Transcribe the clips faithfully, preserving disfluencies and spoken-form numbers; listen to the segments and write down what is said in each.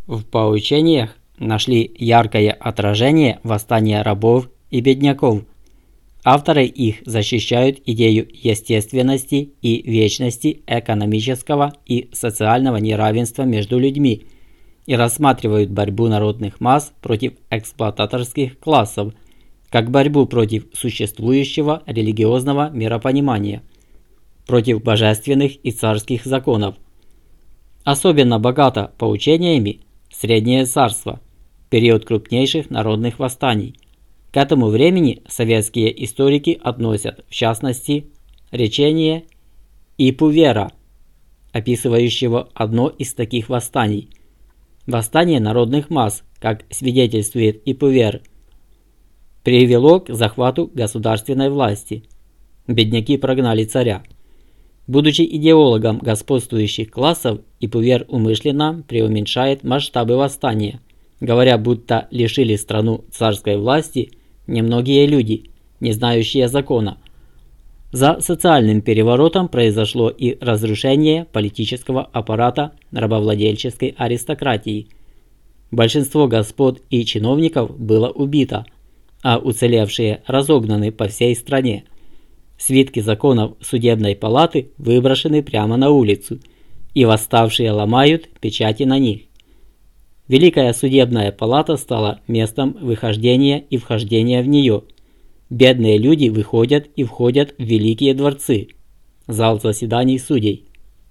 В поучениях нашли яркое отражение восстания рабов и бедняков. Авторы их защищают идею естественности и вечности экономического и социального неравенства между людьми и рассматривают борьбу народных масс против эксплуататорских классов как борьбу против существующего религиозного миропонимания, против божественных и царских законов. Особенно богато поучениями Среднее царство, период крупнейших народных восстаний. К этому времени советские историки относят, в частности, речение Ипувера, описывающего одно из таких восстаний. Восстание народных масс, как свидетельствует Ипувер, привело к захвату государственной власти. Бедняки прогнали царя. Будучи идеологом господствующих классов, Ипувер умышленно преуменьшает масштабы восстания, говоря, будто лишили страну царской власти немногие люди, не знающие закона. За социальным переворотом произошло и разрушение политического аппарата рабовладельческой аристократии. Большинство господ и чиновников было убито, а уцелевшие разогнаны по всей стране. Свитки законов судебной палаты выброшены прямо на улицу, и восставшие ломают печати на них. Великая судебная палата стала местом выхождения и вхождения в нее. Бедные люди выходят и входят в великие дворцы, зал заседаний судей.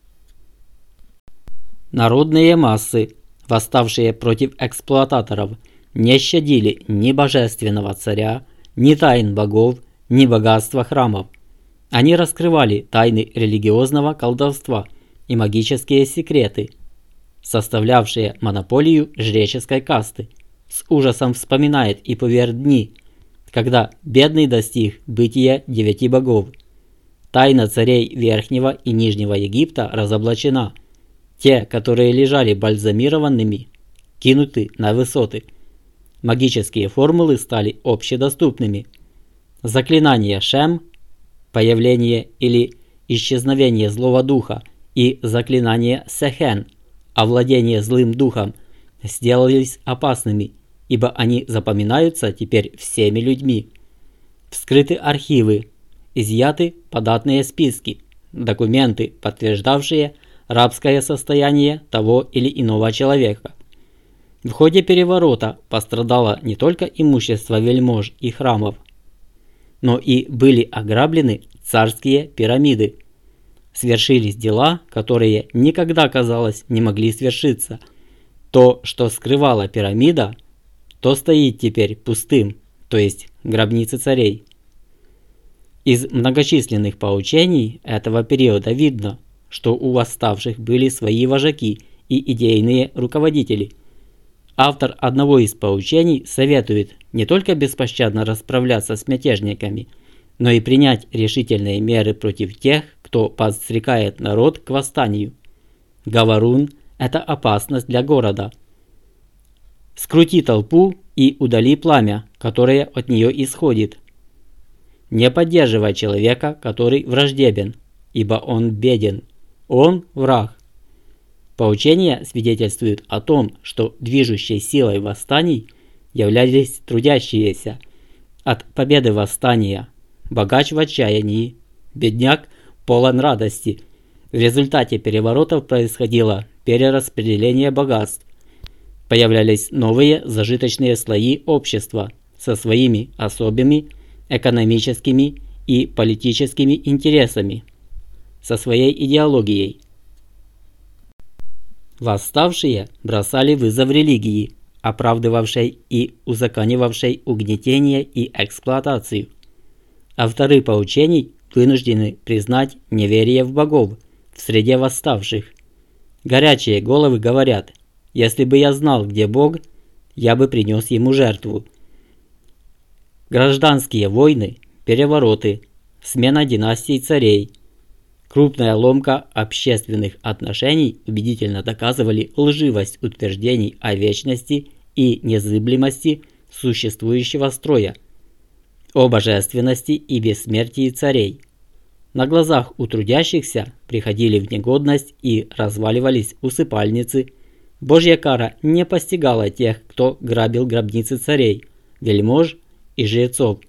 Народные массы, восставшие против эксплуататоров, не щадили ни божественного царя, ни тайн богов, ни богатства храмов. Они раскрывали тайны религиозного колдовства и магические секреты, составлявшие монополию жреческой касты. С ужасом вспоминает Ипувер дни, когда бедный достиг бытия девяти богов. Тайна царей Верхнего и Нижнего Египта разоблачена. Те, которые лежали бальзамированными, кинуты на высоты. Магические формулы стали общедоступными. Заклинание Шем, появление или исчезновение злого духа, и заклинание Сехен, овладение злым духом, сделались опасными, ибо они запоминаются теперь всеми людьми. Вскрыты архивы, изъяты податные списки, документы, подтверждавшие рабское состояние того или иного человека. В ходе переворота пострадало не только имущество вельмож и храмов, но и были ограблены царские пирамиды. Свершились дела, которые никогда, казалось, не могли свершиться. То, что скрывала пирамида, то стоит теперь пустым, то есть гробницы царей. Из многочисленных поучений этого периода видно, что у восставших были свои вожаки и идейные руководители. Автор одного из поучений советует не только беспощадно расправляться с мятежниками, но и принять решительные меры против тех, кто подстрекает народ к восстанию. Говорун – это опасность для города. Скрути толпу и удали пламя, которое от нее исходит. Не поддерживай человека, который враждебен, ибо он беден, он враг. Поучения свидетельствуют о том, что движущей силой восстаний являлись трудящиеся. От победы восстания богач в отчаянии, бедняк полон радости. В результате переворотов происходило перераспределение богатств. Появлялись новые зажиточные слои общества со своими особыми экономическими и политическими интересами, со своей идеологией. Восставшие бросали вызов религии, оправдывавшей и узаконивавшей угнетение и эксплуатацию. Авторы поучений вынуждены признать неверие в богов в среде восставших. Горячие головы говорят: если бы я знал, где Бог, я бы принес ему жертву. Гражданские войны, перевороты, смена династий царей, крупная ломка общественных отношений убедительно доказывали лживость утверждений о вечности и незыблемости существующего строя, о божественности и бессмертии царей. На глазах у трудящихся приходили в негодность и разваливались усыпальницы, Божья кара не постигала тех, кто грабил гробницы царей, вельмож и жрецов.